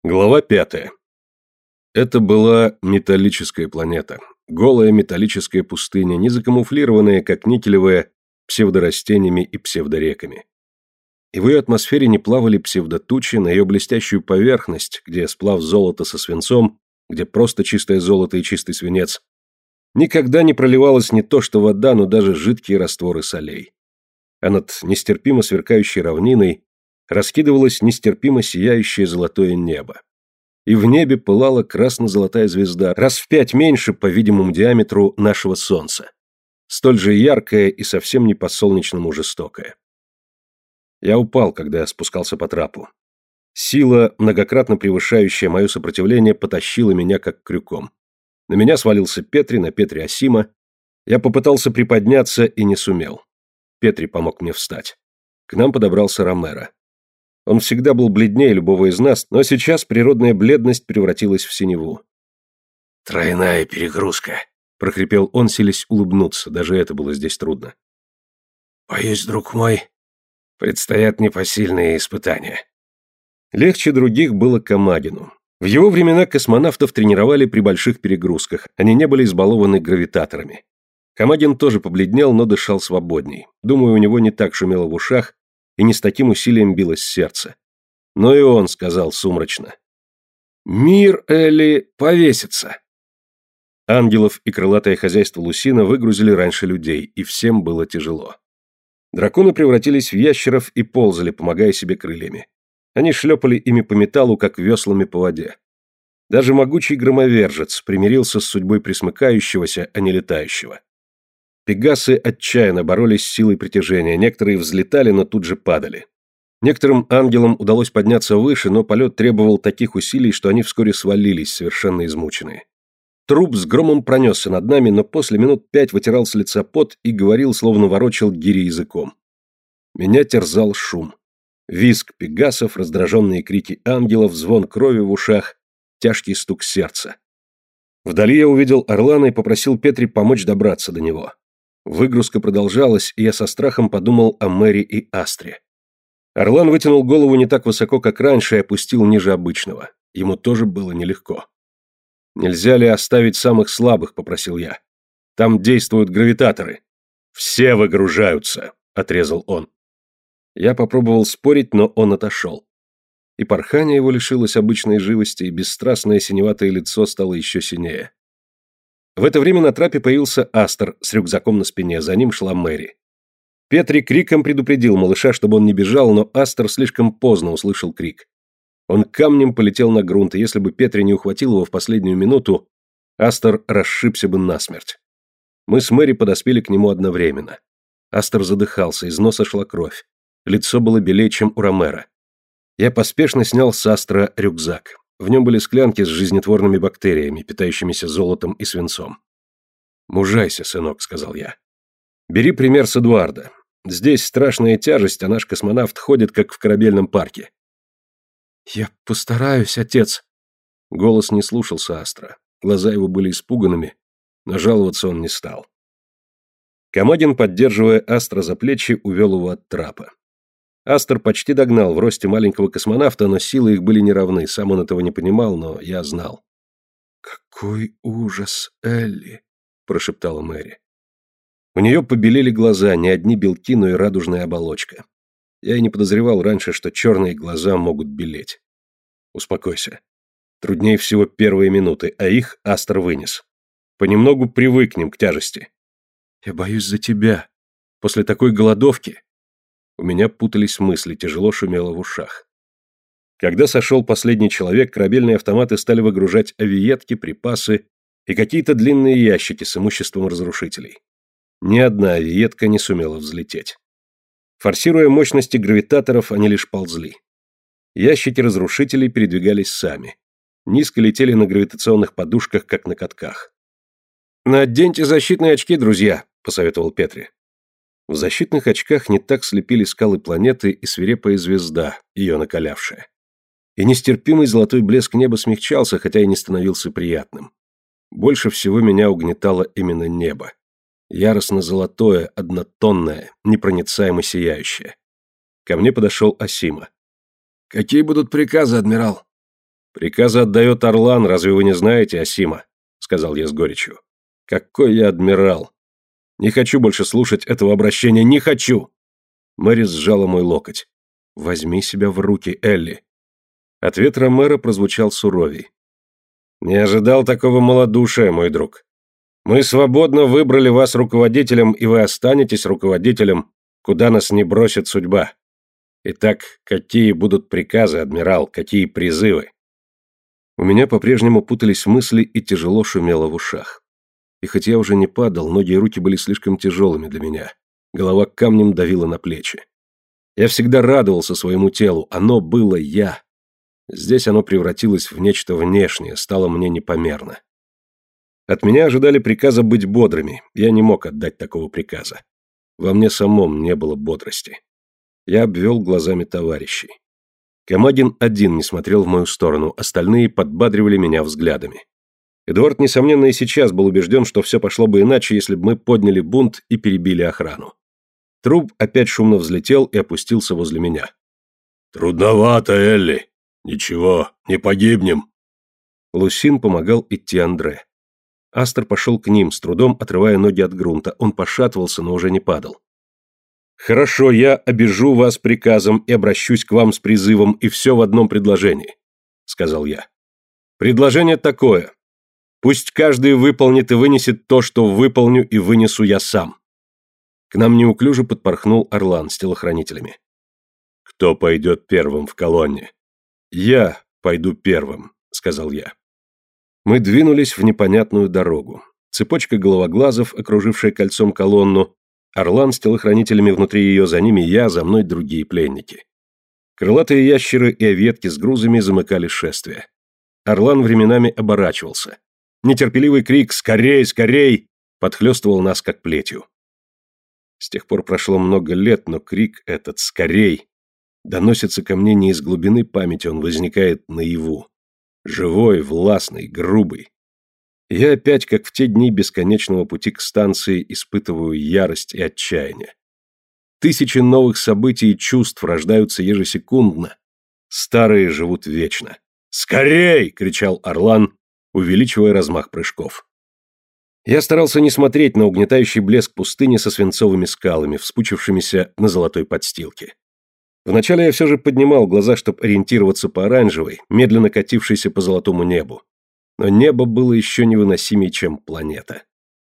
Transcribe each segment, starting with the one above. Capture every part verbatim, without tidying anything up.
Глава пятая. Это была металлическая планета. Голая металлическая пустыня, не закамуфлированная, как никелевая, псевдорастениями и псевдореками. И в ее атмосфере не плавали псевдотучи, на ее блестящую поверхность, где сплав золота со свинцом, где просто чистое золото и чистый свинец, никогда не проливалось не то что вода, но даже жидкие растворы солей. А над нестерпимо сверкающей равниной раскидывалось нестерпимо сияющее золотое небо. И в небе пылала красно-золотая звезда, раз в пять меньше, по видимому диаметру, нашего Солнца. Столь же яркая и совсем не по-солнечному жестокая. Я упал, когда я спускался по трапу. Сила, многократно превышающая мое сопротивление, потащила меня как крюком. На меня свалился Петри, на Петри Асима. Я попытался приподняться и не сумел. Петри помог мне встать. К нам подобрался Ромеро. Он всегда был бледнее любого из нас, но сейчас природная бледность превратилась в синеву. «Тройная перегрузка», — прохрипел он, силясь улыбнуться, даже это было здесь трудно. «Боюсь, друг мой, предстоят непосильные испытания». Легче других было Камагину. В его времена космонавтов тренировали при больших перегрузках, они не были избалованы гравитаторами. Камагин тоже побледнел, но дышал свободней. Думаю, у него не так шумело в ушах, и не с таким усилием билось сердце. Но и он сказал сумрачно: «Мир, Элли, повесится». Ангелов и крылатое хозяйство Лусина выгрузили раньше людей, и всем было тяжело. Драконы превратились в ящеров и ползали, помогая себе крыльями. Они шлепали ими по металлу, как веслами по воде. Даже могучий громовержец примирился с судьбой пресмыкающегося, а не летающего. Пегасы отчаянно боролись с силой притяжения, некоторые взлетали, но тут же падали. Некоторым ангелам удалось подняться выше, но полет требовал таких усилий, что они вскоре свалились, совершенно измученные. Труп с громом пронесся над нами, но после минут пять вытирал с лица пот и говорил, словно ворочал гири языком. Меня терзал шум. Визг пегасов, раздраженные крики ангелов, звон крови в ушах, тяжкий стук сердца. Вдали я увидел Орлана и попросил Петри помочь добраться до него. Выгрузка продолжалась, и я со страхом подумал о Мэри и Астре. Орлан вытянул голову не так высоко, как раньше, и опустил ниже обычного. Ему тоже было нелегко. «Нельзя ли оставить самых слабых?» — попросил я. «Там действуют гравитаторы». «Все выгружаются», — отрезал он. Я попробовал спорить, но он отошел. И порхание его лишилось обычной живости, и бесстрастное синеватое лицо стало еще синее. В это время на трапе появился Астер с рюкзаком на спине, за ним шла Мэри. Петри криком предупредил малыша, чтобы он не бежал, но Астер слишком поздно услышал крик. Он камнем полетел на грунт, и если бы Петри не ухватил его в последнюю минуту, Астер расшибся бы насмерть. Мы с Мэри подоспели к нему одновременно. Астер задыхался, из носа шла кровь. Лицо было белее, чем у Ромеро. Я поспешно снял с Астера рюкзак. В нем были склянки с жизнетворными бактериями, питающимися золотом и свинцом. «Мужайся, сынок», — сказал я. «Бери пример с Эдуарда. Здесь страшная тяжесть, а наш космонавт ходит, как в корабельном парке». «Я постараюсь, отец». Голос не слушался Астра. Глаза его были испуганными, но жаловаться он не стал. Камагин, поддерживая Астра за плечи, увел его от трапа. Астер почти догнал в росте маленького космонавта, но силы их были неравны, сам он этого не понимал, но я знал. «Какой ужас, Элли!» — прошептала Мэри. У нее побелели глаза, не одни белки, но и радужная оболочка. Я и не подозревал раньше, что черные глаза могут белеть. Успокойся. Труднее всего первые минуты, а их Астер вынес. Понемногу привыкнем к тяжести. Я боюсь за тебя. После такой голодовки... У меня путались мысли, тяжело шумело в ушах. Когда сошел последний человек, корабельные автоматы стали выгружать авиетки, припасы и какие-то длинные ящики с имуществом разрушителей. Ни одна авиетка не сумела взлететь. Форсируя мощности гравитаторов, они лишь ползли. Ящики разрушителей передвигались сами. Низко летели на гравитационных подушках, как на катках. «Наденьте защитные очки, друзья», — посоветовал Петри. В защитных очках не так слепили скалы планеты и свирепая звезда, ее накалявшая. И нестерпимый золотой блеск неба смягчался, хотя и не становился приятным. Больше всего меня угнетало именно небо. Яростно золотое, однотонное, непроницаемо сияющее. Ко мне подошел Асима. «Какие будут приказы, адмирал?» «Приказы отдает Орлан, разве вы не знаете, Асима?» — сказал я с горечью. «Какой я адмирал! Не хочу больше слушать этого обращения, не хочу!» Мэри сжала мой локоть. «Возьми себя в руки, Элли». Ответ Ромеро прозвучал суровей. «Не ожидал такого малодушия, мой друг. Мы свободно выбрали вас руководителем, и вы останетесь руководителем, куда нас не бросит судьба. Итак, какие будут приказы, адмирал, какие призывы?» У меня по-прежнему путались мысли и тяжело шумело в ушах. И хоть я уже не падал, ноги и руки были слишком тяжелыми для меня. Голова камнем давила на плечи. Я всегда радовался своему телу, оно было я. Здесь оно превратилось в нечто внешнее, стало мне непомерно. От меня ожидали приказа быть бодрыми, я не мог отдать такого приказа. Во мне самом не было бодрости. Я обвел глазами товарищей. Камагин один не смотрел в мою сторону, остальные подбадривали меня взглядами. Эдуард, несомненно, и сейчас был убежден, что все пошло бы иначе, если бы мы подняли бунт и перебили охрану. Труб опять шумно взлетел и опустился возле меня. «Трудновато, Элли. Ничего, не погибнем». Лусин помогал идти Андре. Астер пошел к ним, с трудом отрывая ноги от грунта. Он пошатывался, но уже не падал. «Хорошо, я обижу вас приказом и обращусь к вам с призывом, и все в одном предложении», — сказал я. «Предложение такое. Пусть каждый выполнит и вынесет то, что выполню и вынесу я сам». К нам неуклюже подпорхнул Орлан с телохранителями. «Кто пойдет первым в колонне?» «Я пойду первым», — сказал я. Мы двинулись в непонятную дорогу. Цепочка головоглазов, окружившая кольцом колонну, Орлан с телохранителями внутри ее, за ними я, за мной другие пленники. Крылатые ящеры и оветки с грузами замыкали шествие. Орлан временами оборачивался. Нетерпеливый крик «Скорей, скорей!» подхлёстывал нас как плетью. С тех пор прошло много лет, но крик этот «Скорей!» доносится ко мне не из глубины памяти, он возникает наяву. Живой, властный, грубый. Я опять, как в те дни бесконечного пути к станции, испытываю ярость и отчаяние. Тысячи новых событий и чувств рождаются ежесекундно. Старые живут вечно. «Скорей!» — кричал Орлан, увеличивая размах прыжков. Я старался не смотреть на угнетающий блеск пустыни со свинцовыми скалами, вспучившимися на золотой подстилке. Вначале я все же поднимал глаза, чтобы ориентироваться по оранжевой, медленно катившейся по золотому небу. Но небо было еще невыносимее, чем планета.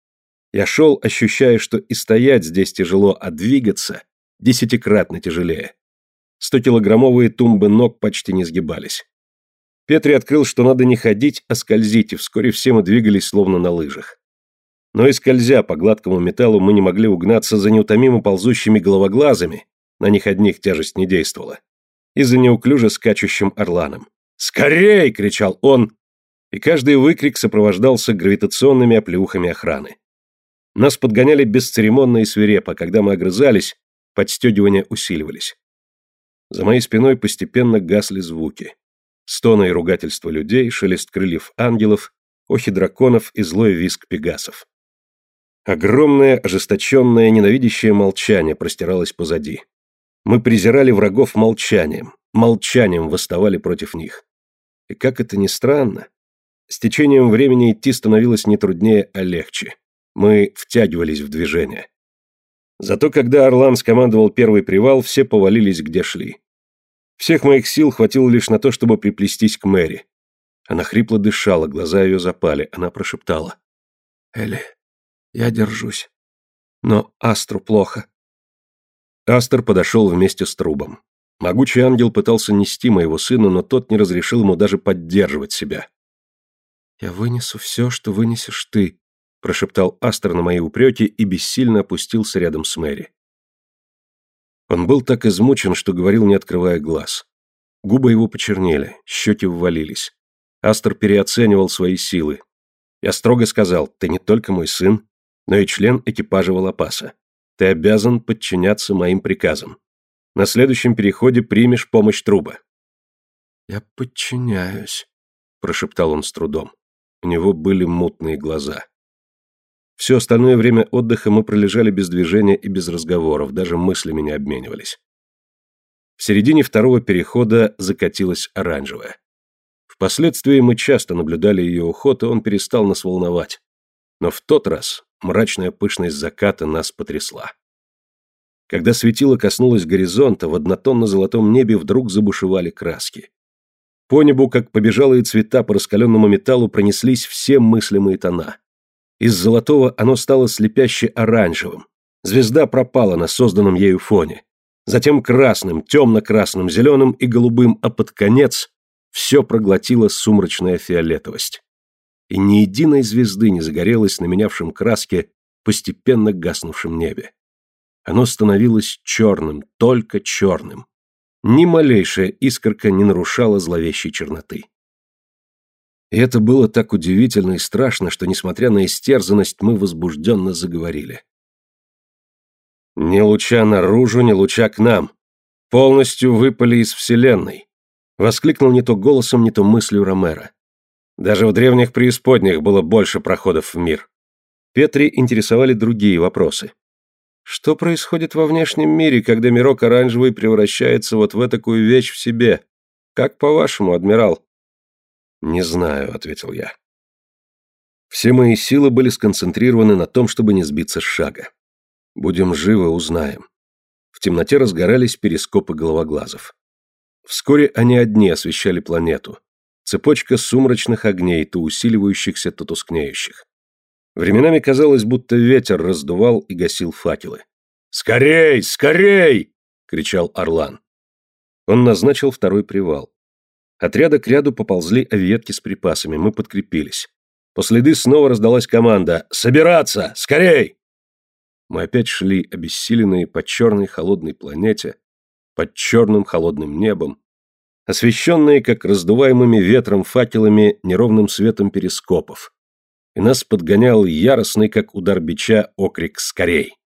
Я шел, ощущая, что и стоять здесь тяжело, а двигаться десятикратно тяжелее. Стокилограммовые тумбы ног почти не сгибались. Петри открыл, что надо не ходить, а скользить, и вскоре все мы двигались словно на лыжах. Но и скользя по гладкому металлу мы не могли угнаться за неутомимо ползущими головоглазами, на них одних тяжесть не действовала, и за неуклюже скачущим орланом. «Скорей!» — кричал он, и каждый выкрик сопровождался гравитационными оплеухами охраны. Нас подгоняли бесцеремонно и свирепо, когда мы огрызались, подстегивания усиливались. За моей спиной постепенно гасли звуки. Стоны и ругательства людей, шелест крыльев ангелов, охи драконов и злой визг пегасов. Огромное, ожесточенное, ненавидящее молчание простиралось позади. Мы презирали врагов молчанием, молчанием восставали против них. И как это ни странно, с течением времени идти становилось не труднее, а легче. Мы втягивались в движение. Зато когда Орлан скомандовал первый привал, все повалились где шли. Всех моих сил хватило лишь на то, чтобы приплестись к Мэри. Она хрипло дышала, глаза ее запали, она прошептала. «Элли, я держусь. Но Астру плохо». Астер подошел вместе с Трубом. Могучий ангел пытался нести моего сына, но тот не разрешил ему даже поддерживать себя. «Я вынесу все, что вынесешь ты», — прошептал Астер на мои упреки и бессильно опустился рядом с Мэри. Он был так измучен, что говорил, не открывая глаз. Губы его почернели, щеки ввалились. Астер переоценивал свои силы. Я строго сказал: «Ты не только мой сын, но и член экипажа Волопаса. Ты обязан подчиняться моим приказам. На следующем переходе примешь помощь Труба». «Я подчиняюсь», — прошептал он с трудом. У него были мутные глаза. Все остальное время отдыха мы пролежали без движения и без разговоров, даже мыслями не обменивались. В середине второго перехода закатилась оранжевая. Впоследствии мы часто наблюдали ее уход, и он перестал нас волновать. Но в тот раз мрачная пышность заката нас потрясла. Когда светило коснулось горизонта, в однотонно-золотом небе вдруг забушевали краски. По небу, как побежалые цвета по раскаленному металлу, пронеслись все мыслимые тона. Из золотого оно стало слепяще оранжевым. Звезда пропала на созданном ею фоне. Затем красным, темно-красным, зеленым и голубым, а под конец все проглотила сумрачная фиолетовость. И ни единой звезды не загорелось на менявшем краске, постепенно гаснувшем небе. Оно становилось черным, только черным. Ни малейшая искорка не нарушала зловещей черноты. И это было так удивительно и страшно, что, несмотря на истерзанность, мы возбужденно заговорили. «Ни луча наружу, ни луча к нам. Полностью выпали из Вселенной», — воскликнул не то голосом, не то мыслью Ромеро. «Даже в древних преисподних было больше проходов в мир». Петри интересовали другие вопросы. «Что происходит во внешнем мире, когда мирок оранжевый превращается вот в этакую вещь в себе? Как по-вашему, адмирал?» «Не знаю», — ответил я. Все мои силы были сконцентрированы на том, чтобы не сбиться с шага. Будем живы, узнаем. В темноте разгорались перископы головоглазов. Вскоре они одни освещали планету. Цепочка сумрачных огней, то усиливающихся, то тускнеющих. Временами казалось, будто ветер раздувал и гасил факелы. «Скорей! Скорей!» — кричал Орлан. Он назначил второй привал. От ряда к ряду поползли авиетки с припасами, мы подкрепились. После еды снова раздалась команда «Собираться! Скорей!» Мы опять шли, обессиленные по черной холодной планете, под черным холодным небом, освещенные, как раздуваемыми ветром факелами, неровным светом перископов. И нас подгонял яростный, как удар бича, окрик «Скорей!».